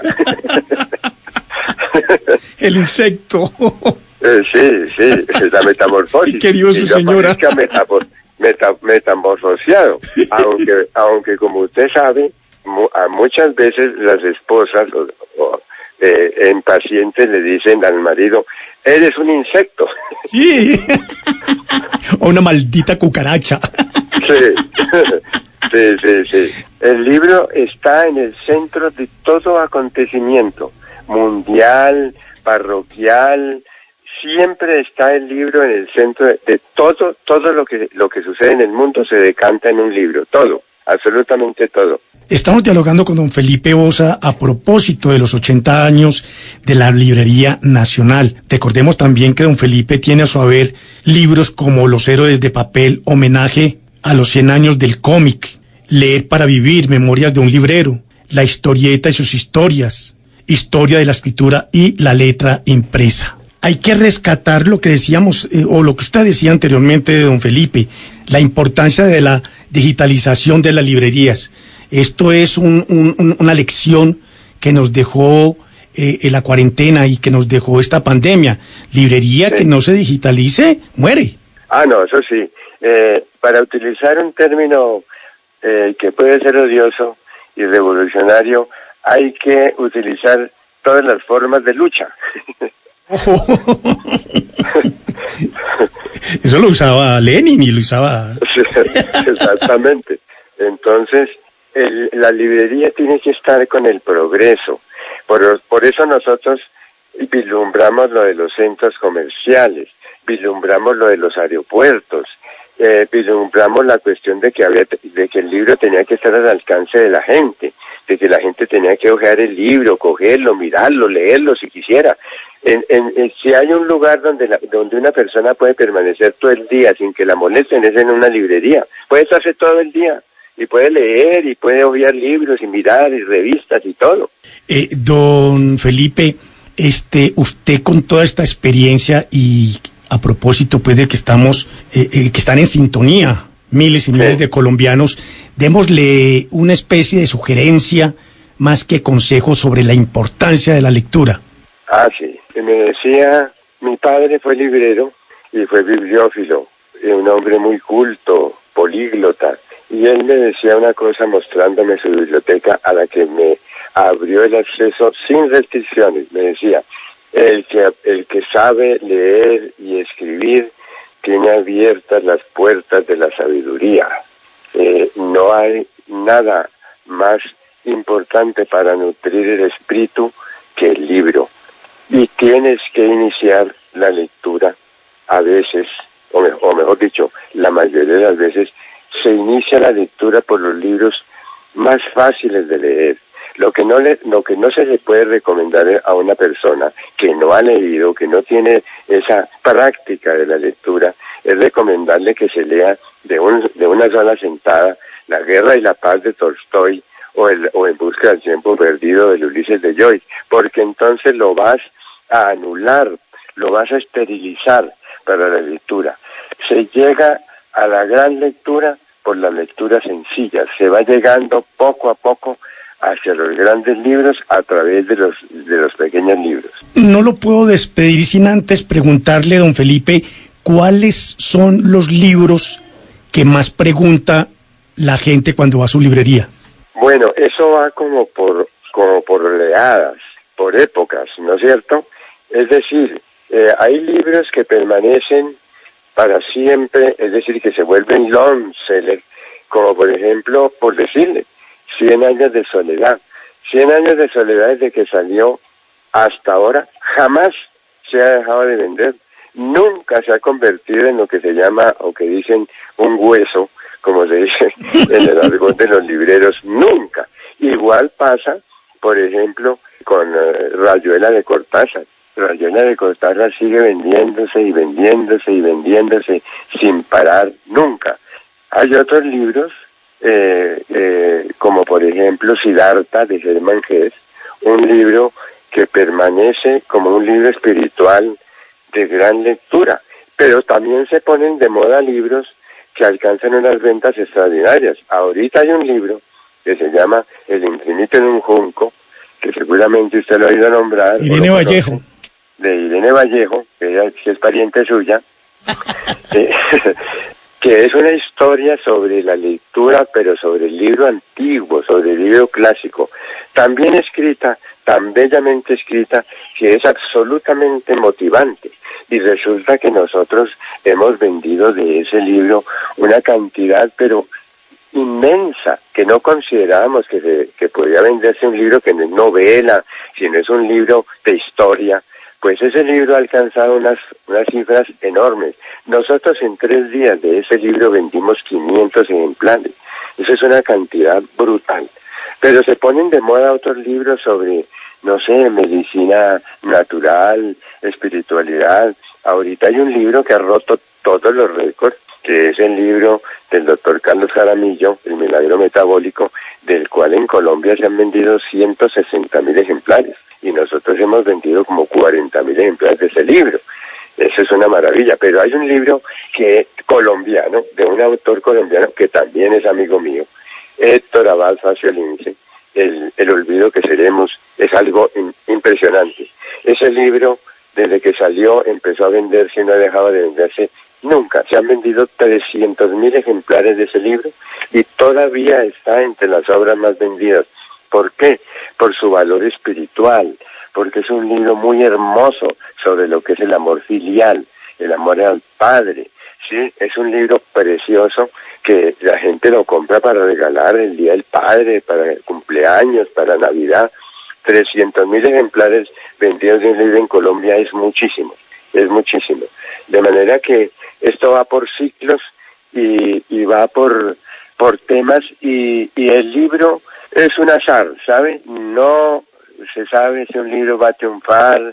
Speaker 4: El insecto.
Speaker 5: Eh, sí, sí, la metamorfosis.
Speaker 4: ¿Qué querido su señora?
Speaker 5: Meta, metamorfoseado, aunque aunque como usted sabe, mu, a muchas veces las esposas o, o, eh, en pacientes le dicen al marido, eres un insecto.
Speaker 4: Sí. O una maldita cucaracha.
Speaker 5: Sí. Sí, sí, sí. El libro está en el centro de todo acontecimiento, mundial, parroquial, siempre está el libro en el centro de, de todo, todo lo que, lo que sucede en el mundo se decanta en un libro, todo, absolutamente todo.
Speaker 4: Estamos dialogando con don Felipe Boza a propósito de los ochenta años de la Librería Nacional. Recordemos también que don Felipe tiene a su haber libros como Los Héroes de Papel, homenaje a los cien años del cómic, Leer para Vivir, Memorias de un Librero, La Historieta y sus historias, Historia de la Escritura y la Letra Impresa. Hay que rescatar lo que decíamos, eh, o lo que usted decía anteriormente de don Felipe, la importancia de la digitalización de las librerías. Esto es un, un, una lección que nos dejó eh, en la cuarentena y que nos dejó esta pandemia. Librería sí. que no se digitalice, muere.
Speaker 5: Ah, no, eso sí. Eh, para utilizar un término eh, que puede ser odioso y revolucionario, hay que utilizar todas las formas de lucha.
Speaker 4: Eso lo usaba Lenin y lo usaba...
Speaker 5: Exactamente. Entonces, el, la librería tiene que estar con el progreso. Por, por eso nosotros vislumbramos lo de los centros comerciales, vislumbramos lo de los aeropuertos, eh, vislumbramos la cuestión de que había, de que el libro tenía que estar al alcance de la gente, de que la gente tenía que hojear el libro, cogerlo, mirarlo, leerlo si quisiera. En, en, en, si hay un lugar donde la, donde una persona puede permanecer todo el día sin que la molesten, es en una librería. Puede estarse todo el día y puede leer y puede hojear libros y mirar y revistas y todo.
Speaker 4: Eh, don Felipe, este, usted con toda esta experiencia y a propósito pues de que estamos, eh, eh, que están en sintonía miles y miles sí. de colombianos, démosle una especie de sugerencia más que consejo sobre la importancia de la lectura.
Speaker 5: Ah, sí. Me decía, mi padre fue librero y fue bibliófilo, un hombre muy culto, políglota, y él me decía una cosa mostrándome su biblioteca a la que me abrió el acceso sin restricciones. Me decía, el que, el que sabe leer y escribir tiene abiertas las puertas de la sabiduría. Eh, no hay nada más importante para nutrir el espíritu que el libro. Y tienes que iniciar la lectura a veces, o, me, o mejor dicho, la mayoría de las veces, se inicia la lectura por los libros más fáciles de leer. Lo que no le, lo que no se le puede recomendar a una persona que no ha leído, que no tiene esa práctica de la lectura, es recomendarle que se lea de, un, de una sola sentada La Guerra y la Paz de Tolstoy o, el, o En Busca del Tiempo Perdido de Ulises de Joyce, porque entonces lo vas a anular, lo vas a esterilizar para la lectura. Se llega a la gran lectura por la lectura sencilla, se va llegando poco a poco hacia los grandes libros a través de los de los pequeños libros.
Speaker 4: No lo puedo despedir sin antes preguntarle, don Felipe, ¿cuáles son los libros que más pregunta la gente cuando va a su librería?
Speaker 5: Bueno, eso va como por como por oleadas, por épocas, ¿no es cierto? Es decir, eh, hay libros que permanecen para siempre, es decir, que se vuelven long seller, como por ejemplo, por decirle, Cien años de soledad. Cien años de soledad desde que salió hasta ahora jamás se ha dejado de vender. Nunca se ha convertido en lo que se llama, o que dicen, un hueso, como se dice en el argot de los libreros. Nunca. Igual pasa, por ejemplo, con uh, Rayuela de Cortázar. Rayuela de Cortázar sigue vendiéndose y vendiéndose y vendiéndose sin parar nunca. Hay otros libros, eh, eh, como por ejemplo Siddhartha de Germán Hesse, un libro que permanece como un libro espiritual de gran lectura, pero también se ponen de moda libros que alcanzan unas ventas extraordinarias. Ahorita hay un libro que se llama El infinito en un junco, que seguramente usted lo ha oído nombrar.
Speaker 4: Irene Vallejo.
Speaker 5: De Irene Vallejo, que ella que es pariente suya, eh, que es una historia sobre la lectura, pero sobre el libro antiguo, sobre el libro clásico, tan bien escrita, tan bellamente escrita, que es absolutamente motivante. Y resulta que nosotros hemos vendido de ese libro una cantidad, pero inmensa, que no considerábamos que, se, que podía venderse un libro que no es novela, sino es un libro de historia. Pues ese libro ha alcanzado unas, unas cifras enormes. Nosotros en tres días de ese libro vendimos quinientos ejemplares. Eso es una cantidad brutal. Pero se ponen de moda otros libros sobre, no sé, medicina natural, espiritualidad. Ahorita hay un libro que ha roto todos los récords, que es el libro del doctor Carlos Jaramillo, El Milagro Metabólico, del cual en Colombia se han vendido ciento sesenta mil ejemplares. Y nosotros hemos vendido como cuarenta mil ejemplares de ese libro. Eso es una maravilla. Pero hay un libro que es colombiano, de un autor colombiano que también es amigo mío, Héctor Abad Faciolince, el, el olvido que seremos, es algo in, impresionante. Ese libro, desde que salió, empezó a venderse y no ha dejado de venderse nunca. Se han vendido trescientos mil ejemplares de ese libro y todavía está entre las obras más vendidas. ¿Por qué? Por su valor espiritual, porque es un libro muy hermoso sobre lo que es el amor filial, el amor al Padre. Sí, es un libro precioso que la gente lo compra para regalar el Día del Padre, para el cumpleaños, para Navidad. trescientos mil ejemplares vendidos de un libro en Colombia es muchísimo, es muchísimo. De manera que esto va por ciclos y, y va por, por temas y, y el libro es un azar, ¿sabe? No se sabe si un libro va a triunfar,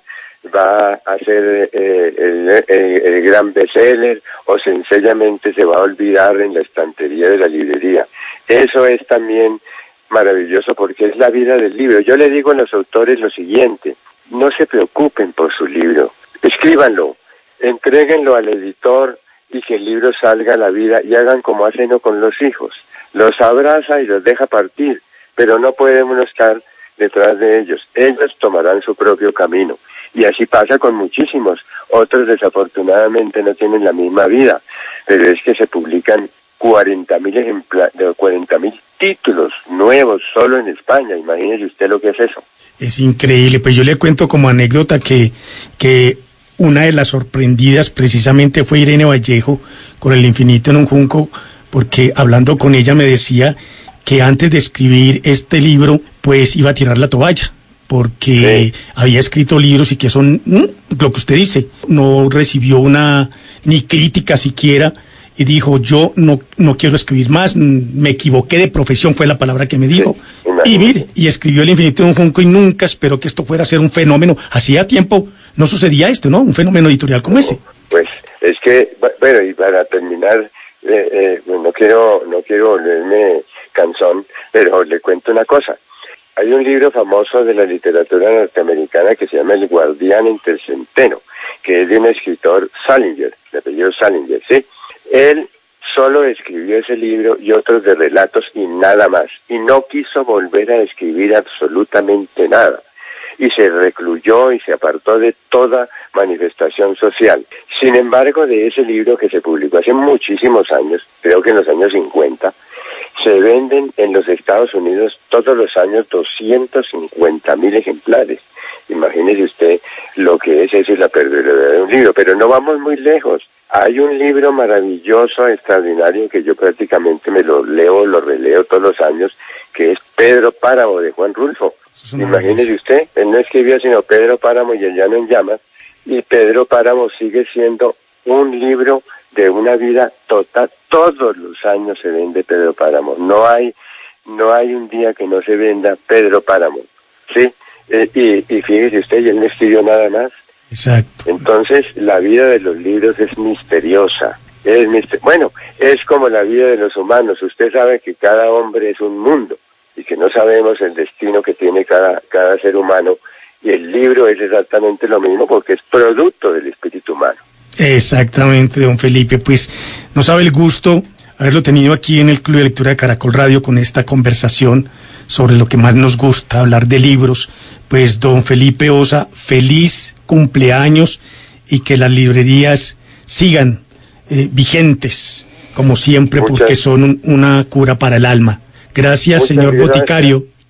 Speaker 5: va a ser eh, el, el, el gran bestseller o sencillamente se va a olvidar en la estantería de la librería. Eso es también maravilloso porque es la vida del libro. Yo le digo a los autores lo siguiente: no se preocupen por su libro, escríbanlo, entréguenlo al editor y que el libro salga a la vida y hagan como hacen con los hijos. Los abraza y los deja partir, pero no podemos estar detrás de ellos. Ellos tomarán su propio camino. Y así pasa con muchísimos. Otros desafortunadamente no tienen la misma vida, pero es que se publican cuarenta mil ejempla- cuarenta mil títulos nuevos solo en España. Imagínese usted lo que es eso.
Speaker 4: Es increíble. Pues yo le cuento como anécdota que, que una de las sorprendidas precisamente fue Irene Vallejo con El Infinito en un Junco, porque hablando con ella me decía que antes de escribir este libro, pues iba a tirar la toalla, porque sí. había escrito libros y que son, ¿m? lo que usted dice, no recibió una, ni crítica siquiera, y dijo, yo no, no quiero escribir más, me equivoqué de profesión, fue la palabra que me dijo. Sí, y mire, y escribió El Infinito en un Junco y nunca esperó que esto fuera a ser un fenómeno. Hacía tiempo no sucedía esto, ¿no? Un fenómeno editorial como ese.
Speaker 5: Pues es que, bueno, y para terminar, eh, eh, no quiero, no quiero volverme cansón, pero le cuento una cosa. Hay un libro famoso de la literatura norteamericana que se llama El Guardián Intercenteno, que es de un escritor Salinger, de apellido Salinger, ¿sí? Él solo escribió ese libro y otros de relatos y nada más, y no quiso volver a escribir absolutamente nada, y se recluyó y se apartó de toda manifestación social. Sin embargo, de ese libro que se publicó hace muchísimos años, creo que en los años cincuenta, se venden en los Estados Unidos todos los años doscientos cincuenta mil ejemplares. Imagínese usted lo que es eso y la perdurabilidad de un libro, pero no vamos muy lejos. Hay un libro maravilloso, extraordinario, que yo prácticamente me lo leo, lo releo todos los años, que es Pedro Páramo, de Juan Rulfo. Imagínese usted, él no escribió sino Pedro Páramo y El Llano en Llamas, y Pedro Páramo sigue siendo un libro de una vida total. Todos los años se vende Pedro Páramo. No hay, no hay un día que no se venda Pedro Páramo, ¿sí? Eh, y, y fíjese usted, y él no escribió nada más.
Speaker 4: Exacto.
Speaker 5: Entonces, la vida de los libros es misteriosa. Es mister- bueno, es como la vida de los humanos. Usted sabe que cada hombre es un mundo y que no sabemos el destino que tiene cada, cada ser humano. Y el libro es exactamente lo mismo porque es producto del espíritu humano.
Speaker 4: Exactamente, don Felipe. Pues no sabe el gusto haberlo tenido aquí en el Club de Lectura de Caracol Radio con esta conversación sobre lo que más nos gusta, hablar de libros. Pues don Felipe Osa, feliz cumpleaños y que las librerías sigan eh, vigentes, como siempre, Muchas. porque son un, una cura para el alma. Gracias, Muchas señor gracias. Boticario.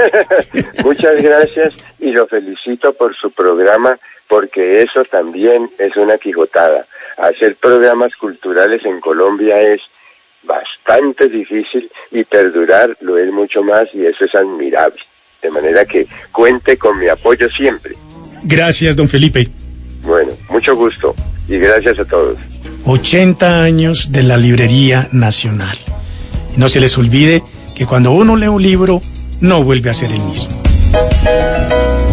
Speaker 5: Muchas gracias y lo felicito por su programa, porque eso también es una quijotada. Hacer programas culturales en Colombia es bastante difícil y perdurar lo es mucho más, y eso es admirable. De manera que cuente con mi apoyo siempre.
Speaker 4: Gracias, don Felipe.
Speaker 5: Bueno, mucho gusto y gracias a todos.
Speaker 4: ochenta años de la Librería Nacional. No se les olvide que cuando uno lee un libro, no vuelve a ser el mismo.